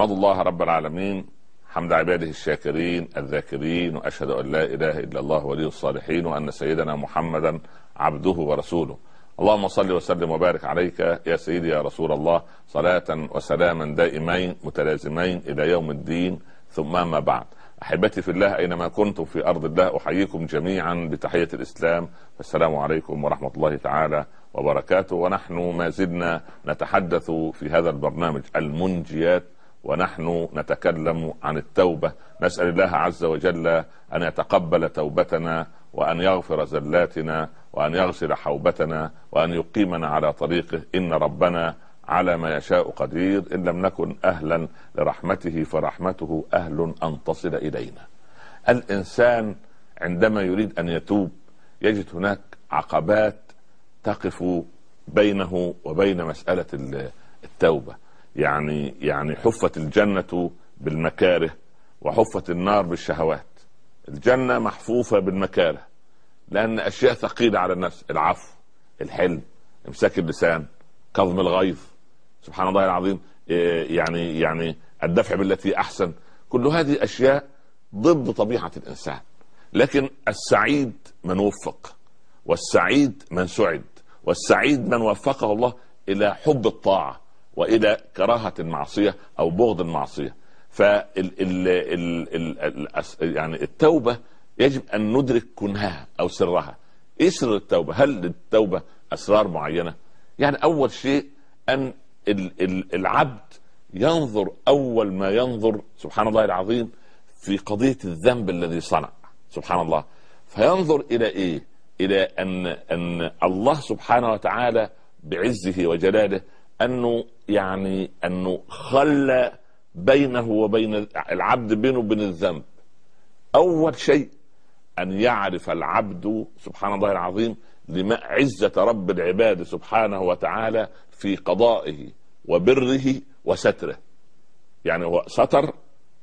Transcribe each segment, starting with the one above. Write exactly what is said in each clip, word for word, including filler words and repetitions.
أحمد الله رب العالمين حمد عباده الشاكرين الذاكرين، وأشهد أن لا إله إلا الله ولي الصالحين، وأن سيدنا محمدا عبده ورسوله. اللهم صل وسلم وبارك عليك يا سيدي يا رسول الله، صلاة وسلاما دائمين متلازمين إلى يوم الدين. ثم ما بعد، أحبتي في الله أينما كنتم في أرض الله، أحييكم جميعا بتحية الإسلام، السلام عليكم ورحمة الله تعالى وبركاته. ونحن ما زلنا نتحدث في هذا البرنامج المنجيات، ونحن نتكلم عن التوبة. نسأل الله عز وجل أن يتقبل توبتنا، وأن يغفر زلاتنا، وأن يغسل حوبتنا، وأن يقيمنا على طريقه. إن ربنا على ما يشاء قدير، إن لم نكن أهلا لرحمته فرحمته أهل أن تصل إلينا. الإنسان عندما يريد أن يتوب يجد هناك عقبات تقف بينه وبين مسألة التوبة. يعني يعني حفت الجنة بالمكاره وحفت النار بالشهوات. الجنة محفوفة بالمكاره لأن أشياء ثقيلة على النفس: العفو، الحلم، امساك اللسان، كظم الغيظ، سبحان الله العظيم، يعني يعني الدفع بالتي أحسن. كل هذه أشياء ضد طبيعة الإنسان. لكن السعيد من وفق، والسعيد من سعد، والسعيد من وفقه الله إلى حب الطاعة وإلى كراهة المعصية أو بغض المعصية. فال ال ال ال يعني التوبة يجب أن ندرك كنهها أو سرها. إيه سر التوبة؟ هل للتوبة أسرار معينة؟ يعني أول شيء أن العبد ينظر أول ما ينظر، سبحان الله العظيم، في قضية الذنب الذي صنع، سبحان الله، فينظر إلى إيه؟ إلى أن أن الله سبحانه وتعالى بعزه وجلاله أنه يعني أنه خلى بينه وبين العبد بينه وبين الذنب. أول شيء أن يعرف العبد سبحان الله العظيم لما عزة رب العباد سبحانه وتعالى في قضائه وبره وستره. يعني هو ستر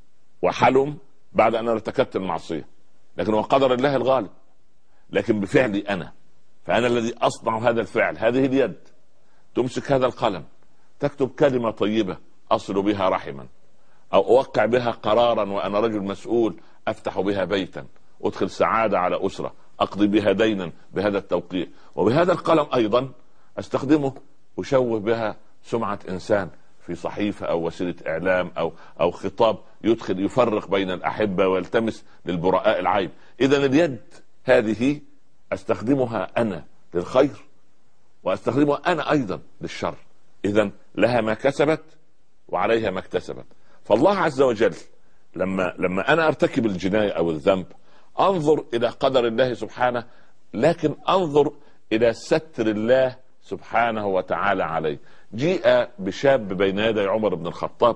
وحلم بعد أن ارتكبت المعصية، لكن هو قدر الله الغالب. لكن بفعلي أنا، فأنا الذي أصنع هذا الفعل. هذه اليد تمسك هذا القلم، تكتب كلمة طيبة أصل بها رحما، أو أوقع بها قرارا وأنا رجل مسؤول أفتح بها بيتا، أدخل سعادة على أسرة، أقضي بها دينا بهذا التوقيع. وبهذا القلم أيضا أستخدمه أشوه بها سمعة إنسان في صحيفة أو وسيلة إعلام أو أو خطاب يدخل يفرق بين الأحبة ويلتمس للبراء العيب. إذن اليد هذه أستخدمها أنا للخير، وأستخدمها أنا أيضا للشر. إذن لها ما كسبت وعليها ما اكتسبت. فالله عز وجل لما لما أنا أرتكب الجناية أو الذنب أنظر إلى قدر الله سبحانه، لكن أنظر إلى ستر الله سبحانه وتعالى عليه. جيء بشاب بين يدي عمر بن الخطاب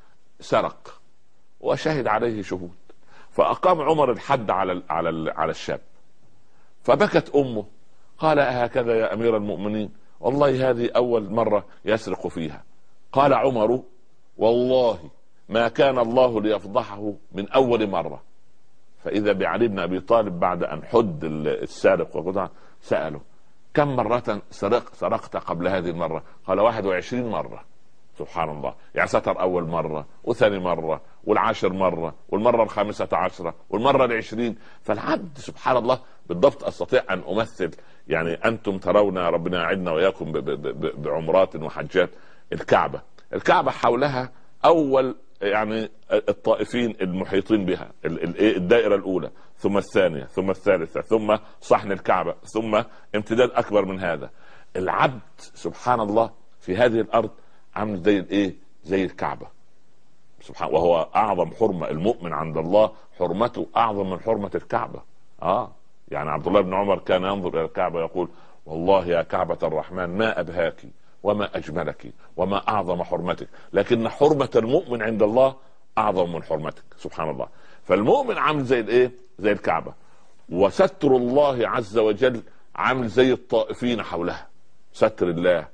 سرق وشهد عليه شهود، فأقام عمر الحد على على على الشاب. فبكت أمه، قال: هكذا يا أمير المؤمنين؟ والله هذه أول مرة يسرق فيها. قال عمر: والله ما كان الله ليفضحه من أول مرة. فإذا بعلي بن أبي طالب بعد أن حد السارق وقطع سأله: كم مرة سرق سرقت قبل هذه المرة؟ قال: واحد وعشرين مرة. سبحان الله، يعني ستر أول مرة وثاني مرة والعاشر مرة والمرة الخامسة عشرة والمرة العشرين. فالعبد سبحان الله بالضبط أستطيع أن أمثل، يعني أنتم ترون ربنا يعدنا وإياكم بعمرات وحجات الكعبة. الكعبة حولها أول يعني الطائفين المحيطين بها، الدائرة الأولى، ثم الثانية، ثم الثالثة، ثم صحن الكعبة، ثم امتداد أكبر من هذا. العبد سبحان الله في هذه الأرض عامل زي الايه؟ زي الكعبة سبحان، وهو أعظم حرمة. المؤمن عند الله حرمته أعظم من حرمة الكعبة. آه يعني عبد الله بن عمر كان ينظر إلى الكعبة يقول: والله يا كعبة الرحمن ما أبهاك وما أجملك وما أعظم حرمتك، لكن حرمة المؤمن عند الله أعظم من حرمتك. سبحان الله. فالمؤمن عامل زي الايه؟ زي الكعبة، وستر الله عز وجل عامل زي الطائفين حولها، ستر الله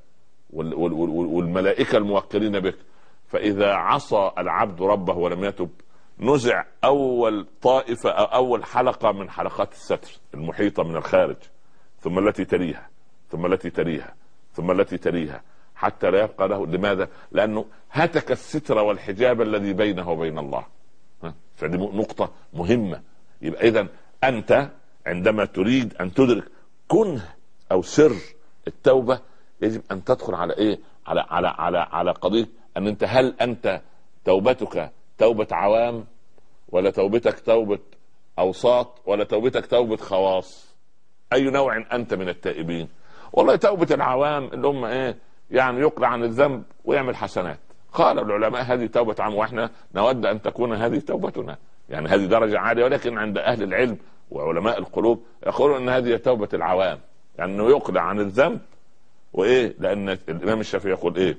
والملائكة الموكلين بك. فإذا عصى العبد ربه ولم يتب نزع أول طائفة أو أول حلقة من حلقات الستر المحيطة من الخارج، ثم التي تليها، ثم التي تليها، ثم التي تليها، حتى لا يبقى له. لماذا؟ لأنه هتك الستر والحجاب الذي بينه وبين الله. فدي نقطة مهمة. يبقى إذن أنت عندما تريد أن تدرك كنه أو سر التوبة يجب أن تدخل على إيه؟ على على على على قضية أن أنت هل أنت توبتك توبة عوام، ولا توبتك توبة أوساط، ولا توبتك توبة خواص؟ أي نوع أنت من التائبين؟ والله توبة العوام اللي هم إيه؟ يعني يقلع عن الذنب ويعمل حسنات. قال العلماء هذه توبة عام، وإحنا نود أن تكون هذه توبتنا، يعني هذه درجة عالية. ولكن عند أهل العلم وعلماء القلوب يقولون أن هذه توبة العوام، يعني أنه يقلع عن الذنب وإيه. لأن الإمام الشافعي يقول إيه؟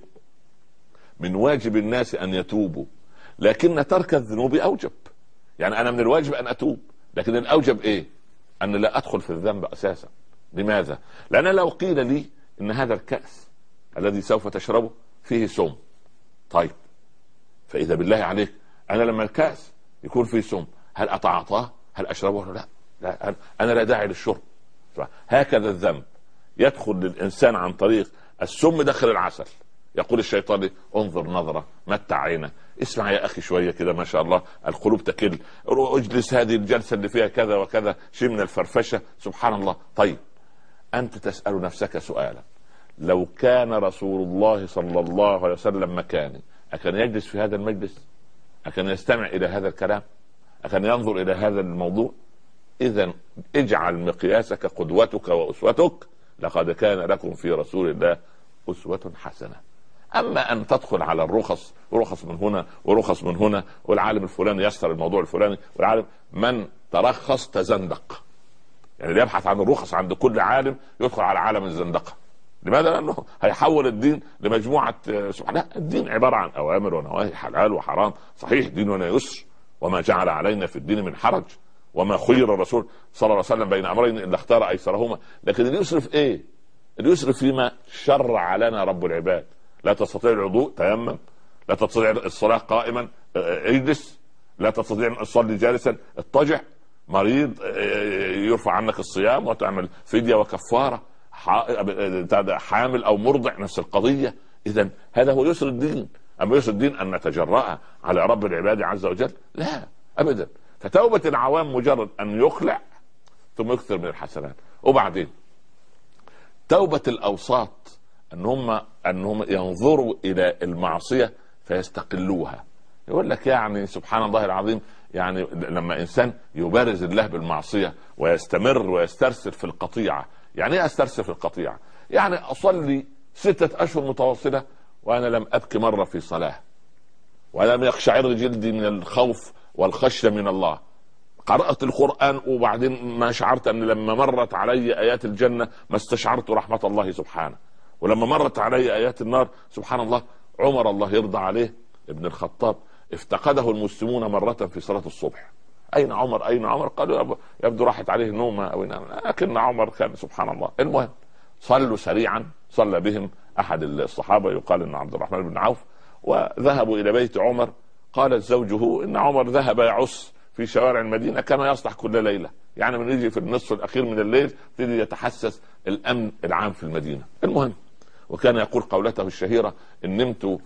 من واجب الناس أن يتوبوا، لكن ترك الذنوب أوجب. يعني أنا من الواجب أن أتوب، لكن الأوجب إيه؟ أن لا أدخل في الذنب أساسا. لماذا؟ لأن لو قيل لي إن هذا الكأس الذي سوف تشربه فيه سم، طيب فإذا بالله عليك أنا لما الكأس يكون فيه سم هل أتعاطاه؟ هل أشربه ولا لا؟ لا، أنا لا داعي للشرب. هكذا الذنب يدخل للإنسان عن طريق السم داخل العسل. يقول الشيطان انظر نظرة، متع عينه، اسمع يا أخي شوية كده، ما شاء الله القلوب تكل، اجلس هذه الجلسة اللي فيها كذا وكذا، شيء من الفرفشة، سبحان الله. طيب أنت تسأل نفسك سؤالا، لو كان رسول الله صلى الله عليه وسلم مكاني أكان يجلس في هذا المجلس؟ أكان يستمع إلى هذا الكلام؟ أكان ينظر إلى هذا الموضوع؟ إذن اجعل مقياسك قدوتك وأسوتك، لقد كان لكم في رسول الله أسوة حسنة. أما أن تدخل على الرخص، ورخص من هنا ورخص من هنا، والعالم الفلاني يسر الموضوع الفلاني، والعالم من ترخص تزندق، يعني اللي يبحث عن الرخص عند كل عالم يدخل على عالم الزندقة. لماذا؟ لأنه هيحول الدين لمجموعة سبحان. لا، الدين عبارة عن أوامر ونواهي، حلال وحرام. صحيح ديننا يسر، وما جعل علينا في الدين من حرج، وما خير الرسول صلى الله عليه وسلم بين أمرين إلا اختار أيسرهما. لكن اليسر في إيه؟ اليسر فيما شرع لنا رب العباد. لا تستطيع الوضوء، تيمم. لا تستطيع الصلاة قائما، اجلس. لا تستطيع أن تصلي جالسا، اضطجع. مريض، يرفع عنك الصيام وتعمل فدية وكفارة. حامل أو مرضع، نفس القضية. إذن هذا هو يسر الدين. أما يسر الدين أن نتجرأ على رب العباد عز وجل؟ لا أبدا. فتوبة العوام مجرد أن يخلع ثم يكثر من الحسنات. وبعدين توبة الأوساط أن هم أن هم ينظروا إلى المعصية فيستقلوها. يقول لك يعني سبحان الله العظيم، يعني لما إنسان يبارز الله بالمعصية ويستمر ويسترسل في القطيعة. يعني ايه استرسل في القطيعة؟ يعني أصلي ستة أشهر متواصلة وأنا لم أبكي مرة في صلاة، ولم يقشعر جلدي من الخوف والخشية من الله. قرأت القرآن وبعدين ما شعرت أن لما مرت علي آيات الجنة ما استشعرت رحمة الله سبحانه، ولما مرت علي آيات النار سبحان الله. عمر الله يرضى عليه ابن الخطاب افتقده المسلمون مرة في صلاة الصبح. أين عمر؟ أين عمر؟ قالوا يبدو راحت عليه نومة أو نام. لكن عمر كان سبحان الله. المهم صلوا سريعا، صلى بهم أحد الصحابة يقال أن عبد الرحمن بن عوف، وذهبوا إلى بيت عمر. قالت زوجه إن عمر ذهب يعص في شوارع المدينة كما يصلح كل ليلة، يعني من يجي في النصف الأخير من الليل يبتدي يتحسس الأمن العام في المدينة. المهم وكان يقول قولته الشهيرة إن نمت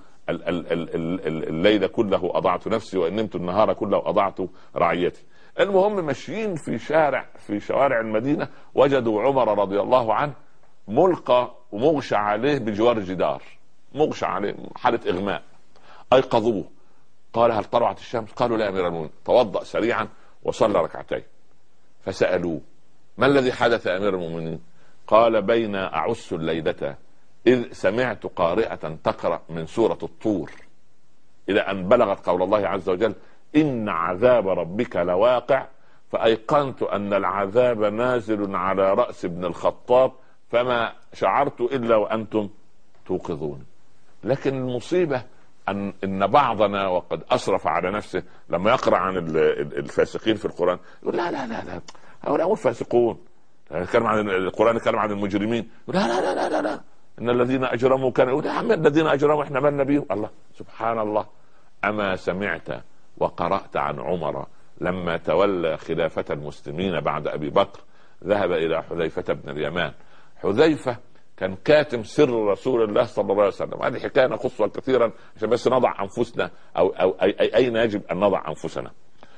الليل كله أضعت نفسي، وإن نمت النهار كله أضعت رعيتي. المهم ماشيين في شارع في شوارع المدينة، وجدوا عمر رضي الله عنه ملقى ومغشى عليه بجوار جدار، مغشى عليه حالة إغماء. أيقظوه، قال هل طلعت الشمس؟ قالوا لا يا أمير المؤمنين. توضأ سريعا وصلى ركعتين. فسألوه ما الذي حدث يا أمير المؤمنين؟ قال بين أعس الليلة إذ سمعت قارئة تقرأ من سورة الطور إلى أن بلغت قول الله عز وجل إن عذاب ربك لواقع، فأيقنت أن العذاب نازل على رأس ابن الخطاب، فما شعرت إلا وأنتم توقظون. لكن المصيبة أن إن بعضنا وقد أسرف على نفسه لما يقرأ عن الفاسقين في القرآن يقول لا لا لا لا هؤلاء هم الفاسقون. يتكلم عن القرآن، يتكلم عن المجرمين لا لا لا لا لا, لا. إن الذين أجرموا كانوا يقول يا عم الذين أجرموا إحنا مالنا بيهم. الله سبحان الله. أما سمعت وقرأت عن عمر لما تولى خلافة المسلمين بعد أبي بكر ذهب إلى حذيفة بن اليمان. حذيفة كان كاتم سر رسول الله صلى الله عليه وسلم. هذه حكايه نقصها كثيرا عشان بس نضع انفسنا او او أي أي اين يجب ان نضع انفسنا.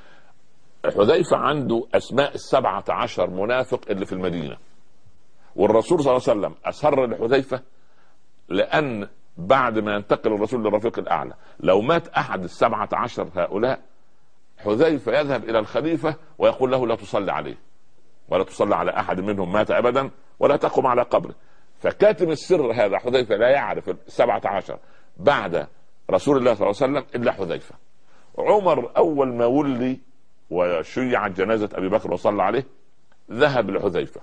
حذيفه عنده اسماء السبعه عشر منافق اللي في المدينه، والرسول صلى الله عليه وسلم اسر لحذيفه لان بعد ما ينتقل الرسول للرفيق الاعلى لو مات احد السبعه عشر هؤلاء حذيفه يذهب الى الخليفه ويقول له لا تصلي عليه ولا تصلي على احد منهم مات ابدا ولا تقم على قبره. فكاتم السر هذا حذيفه لا يعرف السبعه عشر بعد رسول الله صلى الله عليه وسلم الا حذيفه. عمر اول ما ولي وشيعت جنازه ابي بكر وصلى عليه ذهب لحذيفه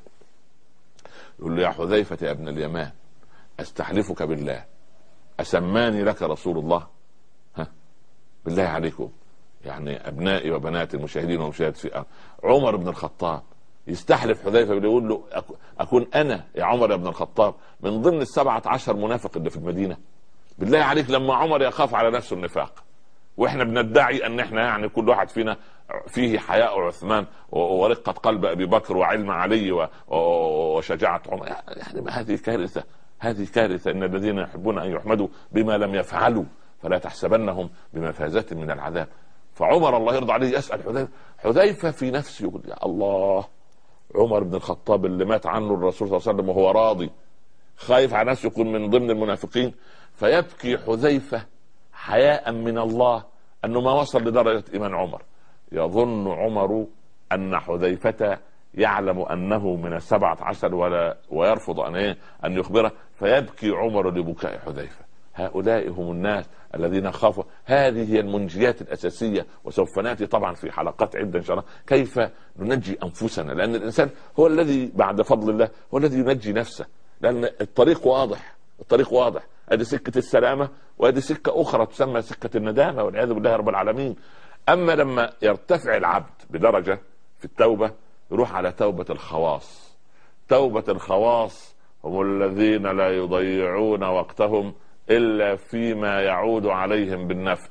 يقول له يا حذيفه يا ابن اليمان استحلفك بالله اسماني لك رسول الله؟ ها بالله عليكم يعني ابنائي وبناتي المشاهدين والمشاهدات في عمر بن الخطاب يستحلف حذيفه يقول له اكون انا يا عمر يا ابن الخطاب من ضمن السبعه عشر منافق اللي في المدينه؟ بالله عليك لما عمر يخاف على نفسه النفاق واحنا بندعي ان احنا يعني كل واحد فينا فيه حياء عثمان ورقه قلب ابي بكر وعلم علي وشجاعه عمر، يعني هذه كارثه هذه كارثه. ان الذين يحبون ان يحمدوا بما لم يفعلوا فلا تحسبنهم بمفازه من العذاب. فعمر الله يرضى عليه يسال حذيفه حذيفه في نفسه يقول يا الله عمر بن الخطاب اللي مات عنه الرسول صلى الله عليه وسلم وهو راضي خايف على نفسه يكون من ضمن المنافقين. فيبكي حذيفه حياء من الله انه ما وصل لدرجه ايمان عمر. يظن عمر ان حذيفه يعلم انه من السبعه عشر ولا ويرفض ان ايه ان يخبره، فيبكي عمر لبكاء حذيفه. هؤلاء هم الناس الذين خافوا. هذه هي المنجيات الاساسيه، وسوف ناتي طبعا في حلقات عده ان شاء الله كيف ننجي انفسنا، لان الانسان هو الذي بعد فضل الله هو الذي ينجي نفسه، لان الطريق واضح الطريق واضح. ادي سكه السلامه وادي سكه اخرى تسمى سكه الندامه والعياذ بالله رب العالمين. اما لما يرتفع العبد بدرجه في التوبه يروح على توبه الخواص. توبه الخواص هم الذين لا يضيعون وقتهم الا فيما يعود عليهم بالنفع،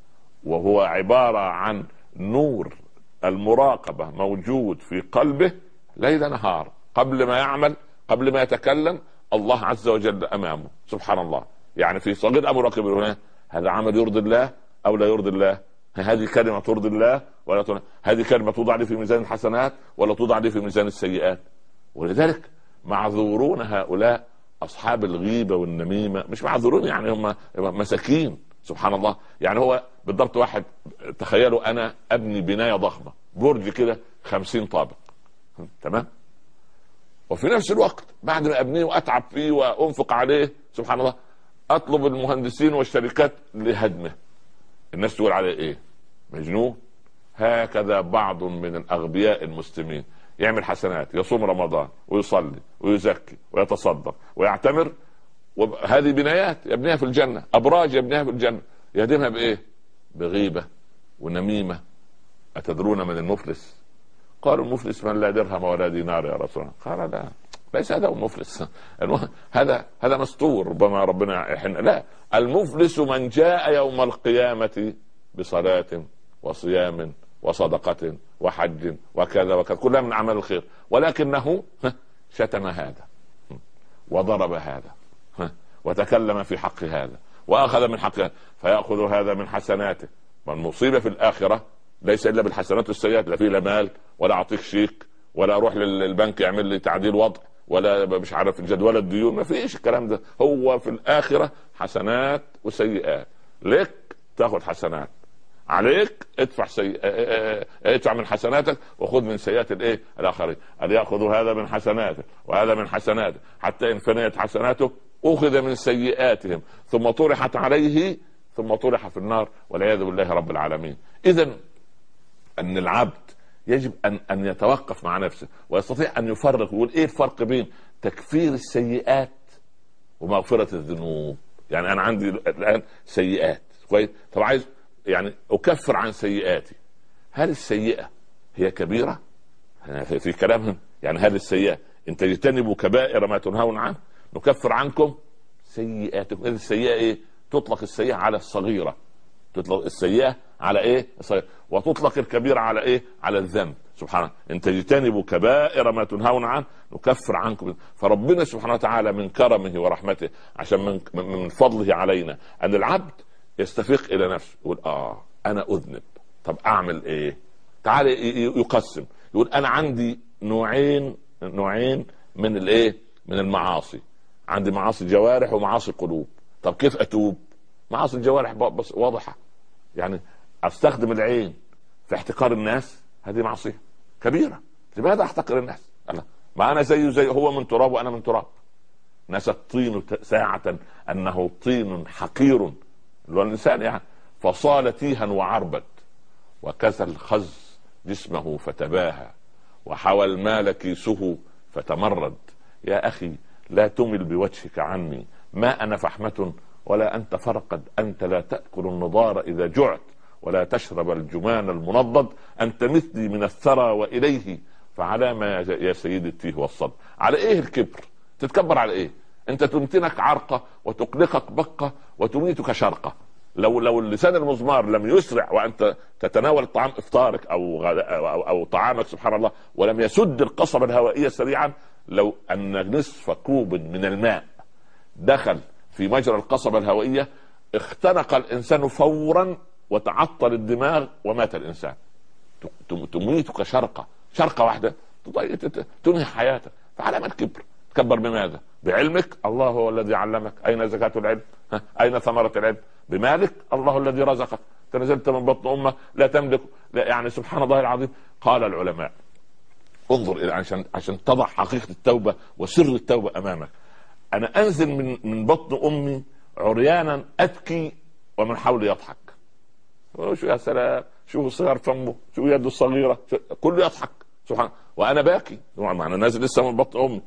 وهو عباره عن نور المراقبه موجود في قلبه ليل نهار، قبل ما يعمل قبل ما يتكلم الله عز وجل امامه سبحان الله. يعني في صغير امر راقب هنا هذا عمل يرضي الله او لا يرضي الله، هذه كلمه ترضي الله ولا ترضي، هذه كلمه توضع لي في ميزان الحسنات ولا توضع لي في ميزان السيئات. ولذلك معذورون هؤلاء اصحاب الغيبه والنميمه، مش معذورون يعني هم مساكين سبحان الله. يعني هو بالضبط واحد تخيلوا انا ابني بنايه ضخمه برج كده خمسين طابق تمام، وفي نفس الوقت بعد ما ابنيه واتعب فيه وانفق عليه سبحان الله اطلب المهندسين والشركات لهدمه. الناس تقول عليه ايه؟ مجنون. هكذا بعض من الاغبياء المسلمين يعمل حسنات، يصوم رمضان ويصلي ويزكي ويتصدق ويعتمر، وهذه بنايات يبنيها في الجنه، ابراج يبنيها في الجنه، يهدمها بايه؟ بغيبه ونميمه. اتدرون من المفلس؟ قالوا المفلس من لا درهم ولا دينار يا رسول الله. قال لا ليس هذا هو المفلس، هذا هذا مستور ربما ربنا يحن. لا، المفلس من جاء يوم القيامه بصلاه وصيام وصدقه وحج وكذا وكذا كلها من اعمال الخير، ولكنه شتم هذا وضرب هذا وتكلم في حق هذا واخذ من حق هذا، فياخذ هذا من حسناته. والمصيبه في الاخره ليس الا بالحسنات والسيئات، لا في لا مال ولا اعطيك شيك ولا اروح للبنك يعمل لي تعديل وضع ولا مش عارف جدول الديون، ما فيش الكلام ده. هو في الاخره حسنات وسيئات، لك تاخذ حسنات، عليك ادفع سيئ... ادفع من حسناتك وخذ من سيئات الايه الاخرين. ان ياخذ هذا من حسناته وهذا من حسناته حتى ان فنيت حسناته اخذ من سيئاتهم ثم طرحت عليه ثم طرح في النار والعياذ بالله رب العالمين. اذا ان العبد يجب ان ان يتوقف مع نفسه ويستطيع ان يفرق ويقول ايه الفرق بين تكفير السيئات ومغفرة الذنوب. يعني انا عندي الان سيئات كويس، طب عايز يعني اكفر عن سيئاتي. هل السيئة هي كبيرة؟ في كلامهم يعني هل السيئة ان تجتنبوا كبائر ما تنهون عنه نكفر عنكم سيئاتكم. السيئة ايه؟ تطلق السيئة على الصغيرة، تطلق السيئة على ايه؟ وتطلق الكبيره على ايه؟ على الذنب. سبحانه، ان تجتنبوا كبائر ما تنهون عنه نكفر عنكم. فربنا سبحانه وتعالى من كرمه ورحمته، عشان من, من فضله علينا ان العبد يستفيق الى نفسه، يقول اه انا اذنب، طب اعمل ايه؟ تعال يقسم، يقول انا عندي نوعين نوعين من الايه؟ من المعاصي. عندي معاصي جوارح ومعاصي قلوب. طب كيف اتوب؟ معاصي الجوارح بس واضحه، يعني استخدم العين في احتقار الناس، هذه معصيه كبيره. لماذا احتقر الناس؟ أنا ما انا زيه زي هو من تراب وانا من تراب. نسى الطين ساعه انه طين حقير، اللي هو الانسان يعني، فصال تيها وعربت، وكسى الخز جسمه فتباهى، وحوى المال كيسه فتمرد. يا اخي لا تمل بوجهك عني، ما انا فحمة ولا انت فرقد. انت لا تأكل النضار اذا جعت، ولا تشرب الجمان المنضد. انت مثلي من الثرى واليه، فعلى ما يا سيدي التيه والصد. على ايه الكبر؟ تتكبر على ايه؟ انت تمتنك عرقة وتقلقك بقة وتميتك شرقة. لو لو اللسان المزمار لم يسرع وانت تتناول طعام افطارك او او, أو طعامك سبحان الله، ولم يسد القصبة الهوائية سريعا، لو ان نصف كوب من الماء دخل في مجرى القصبة الهوائية اختنق الانسان فورا وتعطل الدماغ ومات الانسان. تميتك شرقة، شرقة واحدة تنهي حياتك. فعلى ما الكبر؟ تكبر بماذا؟ بعلمك؟ الله هو الذي علمك. اين زكاة العلم؟ اين ثمرة العلم؟ بمالك؟ الله الذي رزقك. تنزلت من بطن امك لا تملك، لا يعني سبحان الله العظيم. قال العلماء انظر الى عشان عشان تضع حقيقة التوبة وسر التوبة امامك. انا انزل من من بطن امي عريانا ابكي ومن حولي يضحك. شو يا سلام، شو صغار فمه، شو يده الصغيرة، كله يضحك سبحان. وانا باكي، انا نازل لسه من بطن امي.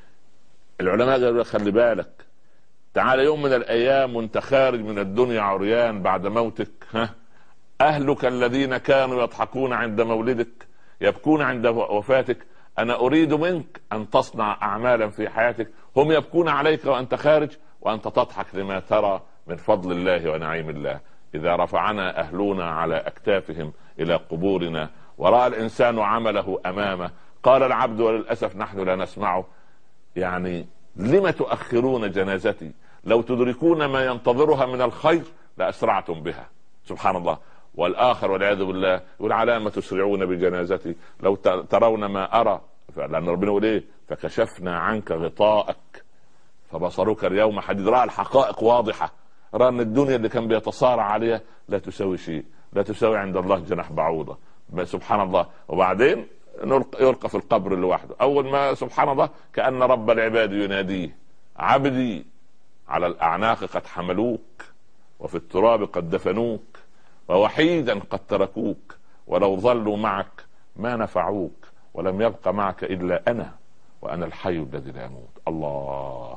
العلماء قالوا خلي بالك، تعال يوم من الايام وانت خارج من الدنيا عريان بعد موتك، ها اهلك الذين كانوا يضحكون عند مولدك يبكون عند وفاتك. انا اريد منك ان تصنع اعمالا في حياتك هم يبكون عليك وانت خارج، وانت تضحك لما ترى من فضل الله ونعيم الله. اذا رفعنا اهلنا على اكتافهم الى قبورنا ورأى الانسان عمله امامه، قال العبد وللاسف نحن لا نسمعه، يعني لم تؤخرون جنازتي؟ لو تدركون ما ينتظرها من الخير لأسرعتم بها. سبحان الله. والآخر والعياذ بالله يقول على ما تسرعون بجنازتي؟ لو ترون ما أرى، لأن ربنا يقول إيه؟ فكشفنا عنك غطاءك فبصرك اليوم حديد. رأى الحقائق واضحة، رأى أن الدنيا اللي كان بيتصارع عليها لا تساوي شيء، لا تساوي عند الله جناح بعوضة. سبحان الله. وبعدين يلقى في القبر لوحده. أول ما سبحان الله كأن رب العباد يناديه عبدي على الأعناق قد حملوك، وفي التراب قد دفنوك، ووحيدا قد تركوك، ولو ظلوا معك ما نفعوك، ولم يبق معك إلا أنا، وأنا الحي الذي لا يموت. الله.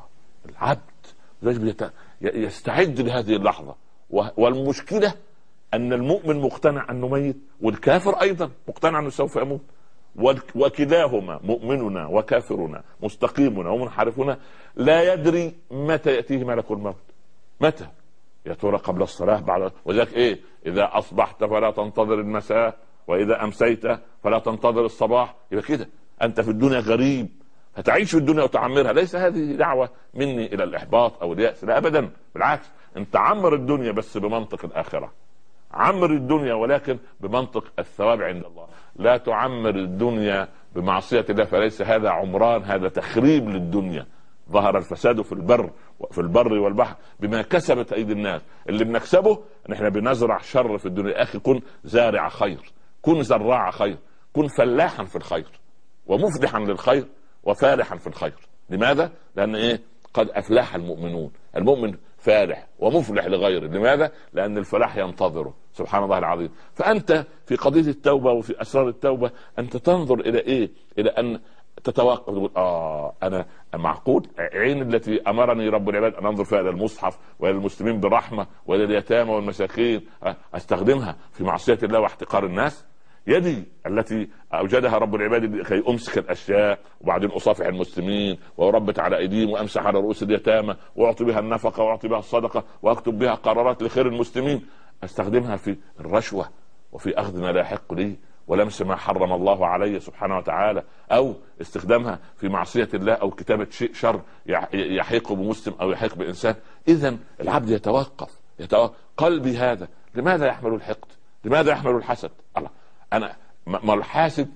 العبد يستعد لهذه اللحظة. والمشكلة أن المؤمن مقتنع أنه ميت، والكافر أيضا مقتنع أنه سوف يموت، وكلاهما مؤمننا وكافرنا مستقيمنا ومنحرفنا لا يدري متى يأتيه ملك الموت. متى؟ يا ترى قبل الصلاة بعد؟ وذلك ايه؟ اذا اصبحت فلا تنتظر المساء، واذا امسيت فلا تنتظر الصباح. يبقى كده انت في الدنيا غريب، هتعيش في الدنيا وتعمرها. ليس هذه دعوة مني الى الاحباط او اليأس، لا ابدا، بالعكس. انت عمر الدنيا بس بمنطق الاخرة، عمر الدنيا ولكن بمنطق الثواب عند الله. لا تعمر الدنيا بمعصية الله، فليس هذا عمران، هذا تخريب للدنيا. ظهر الفساد في البر في البر والبحر بما كسبت ايدي الناس. اللي بنكسبه ان احنا بنزرع شر في الدنيا. اخي كن زارع خير، كن زراع خير، كن فلاحا في الخير، ومفلحا للخير، وفالحا في الخير. لماذا؟ لان ايه؟ قد افلح المؤمنون. المؤمن فالح ومفلح لغيره. لماذا؟ لأن الفلاح ينتظره. سبحان الله العظيم. فأنت في قضية التوبة وفي أسرار التوبة أنت تنظر إلى إيه؟ إلى أن تتوقف تقول آه أنا معقول عين التي أمرني رب العباد أن أنظر فيها إلى المصحف وإلى المسلمين بالرحمة وإلى اليتامى والمساكين أستخدمها في معصية الله واحتقار الناس؟ يدي التي أوجدها رب العباد لكي أمسك الأشياء وبعدين أصافح المسلمين وأربت على أيديهم وأمسح على رؤوس اليتامى وأعطي بها النفقة وأعطي بها الصدقة وأكتب بها قرارات لخير المسلمين، استخدمها في الرشوة وفي اخذ ما لا يحق لي ولمس ما حرم الله علي سبحانه وتعالى، او استخدامها في معصية الله او كتابة شيء شر يحيق بمسلم او يحيق بانسان. اذا العبد يتوقف يتوقف قلبي هذا لماذا يحمل الحقد؟ لماذا يحمل الحسد؟ الله، انا ما الحاسد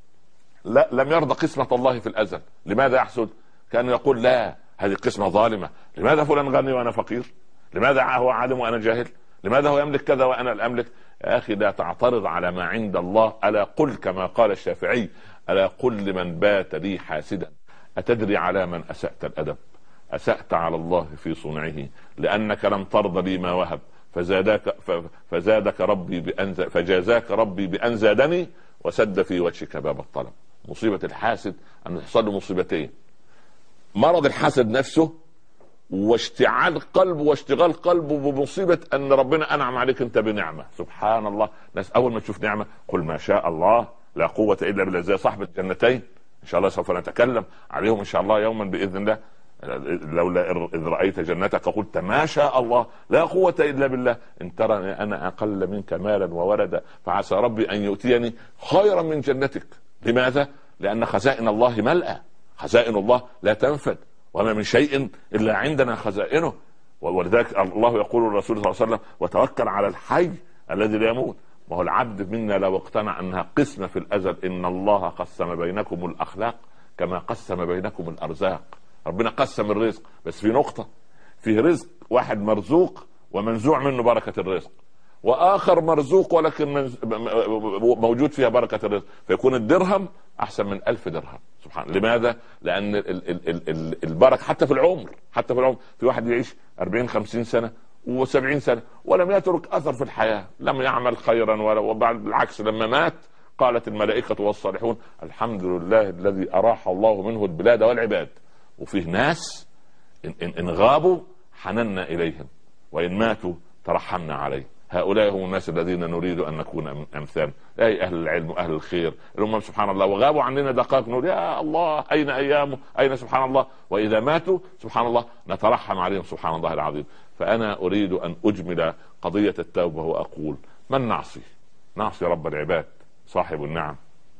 لا لم يرضى قسمة الله في الازل، لماذا يحسد؟ كان يقول لا هذه قسمة ظالمة، لماذا فلان غني وانا فقير؟ لماذا هو عالم وانا جاهل؟ لماذا هو يملك كذا وانا لا املك؟ يا اخي لا تعترض على ما عند الله. الا قل كما قال الشافعي: الا قل لمن بات لي حاسدا اتدري على من اسأت الادب؟ اسأت على الله في صنعه لانك لم ترضى لي ما وهب، فزادك فزادك ربي بأن فجازاك ربي بأن زادني وسد في وجهك باب الطلب. مصيبة الحاسد ان يحصل له مصيبتين: مرض الحسد نفسه، واشتعال قلبه واشتغال قلبه بمصيبة ان ربنا انعم عليك انت بنعمة. سبحان الله، ناس اول ما تشوف نعمة قل ما شاء الله لا قوة الا بالله، زي صاحب الجنتين ان شاء الله سوف نتكلم عليهم ان شاء الله يوما باذن الله. لولا اذ رايت جنتك قلت ما شاء الله لا قوة الا بالله، ان ترى انا اقل منك مالا وولدا فعسى ربي ان يؤتيني خيرا من جنتك. لماذا؟ لان خزائن الله ملأى، خزائن الله لا تنفد، وما من شيء الا عندنا خزائنه. ولذلك الله يقول الرسول صلى الله عليه وسلم: وتوكل على الحي الذي لا يموت. وهو العبد منا لو اقتنع انها قسمة في الازل: ان الله قسم بينكم الاخلاق كما قسم بينكم الارزاق. ربنا قسم الرزق، بس في نقطة: فيه رزق واحد مرزوق ومنزوع منه بركة الرزق، واخر مرزوق ولكن موجود فيها بركة الرزق، فيكون الدرهم احسن من الف درهم. سبحان. لماذا؟ لان البركة حتى في العمر، حتى في العمر في واحد يعيش أربعين خمسين سنة وسبعين سنة ولم يترك اثر في الحياة، لم يعمل خيرا ولا، وبعد بالعكس لما مات قالت الملائكة والصالحون: الحمد لله الذي اراح الله منه البلاد والعباد. وفيه ناس إن, إن, إن غابوا حننا إليهم وإن ماتوا ترحمنا عليه. هؤلاء هم الناس الذين نريد أن نكون أمثال، أي أهل العلم وأهل الخير اللي هم سبحان الله وغابوا عننا دقائق نقول يا الله أين أيامه، أين سبحان الله، وإذا ماتوا سبحان الله نترحم عليهم سبحان الله العظيم. فأنا أريد أن أجمل قضية التوبة وأقول: من نعصي؟ نعصي رب العباد صاحب النعم.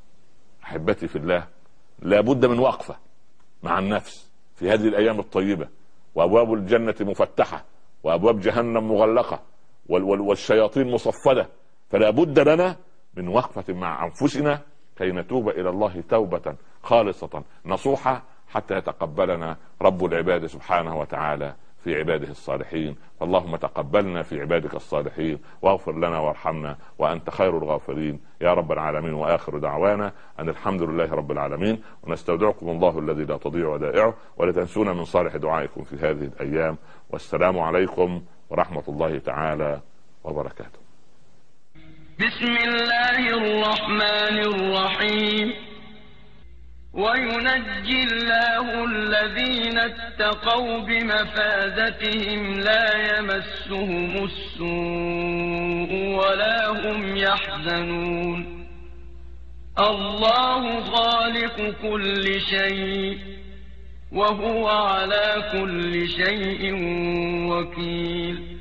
أحبتي في الله، لا بد من وقفة مع النفس في هذه الأيام الطيبة، وأبواب الجنة مفتحة وأبواب جهنم مغلقة والشياطين مصفدة، فلا بد لنا من وقفة مع أنفسنا كي نتوب إلى الله توبة خالصة نصوحة حتى يتقبلنا رب العباد سبحانه وتعالى في عباده الصالحين. اللهم تقبلنا في عبادك الصالحين واغفر لنا وارحمنا وأنت خير الغافرين يا رب العالمين. وآخر دعوانا أن الحمد لله رب العالمين، ونستودعكم الله الذي لا تضيع ودائعه، ولا تنسونا من صالح دعائكم في هذه الأيام. والسلام عليكم ورحمة الله تعالى وبركاته. بسم الله الرحمن الرحيم. وينجي الله الذين اتقوا بمفازتهم لا يمسهم السوء ولا هم يحزنون. الله خالق كل شيء وهو على كل شيء وكيل.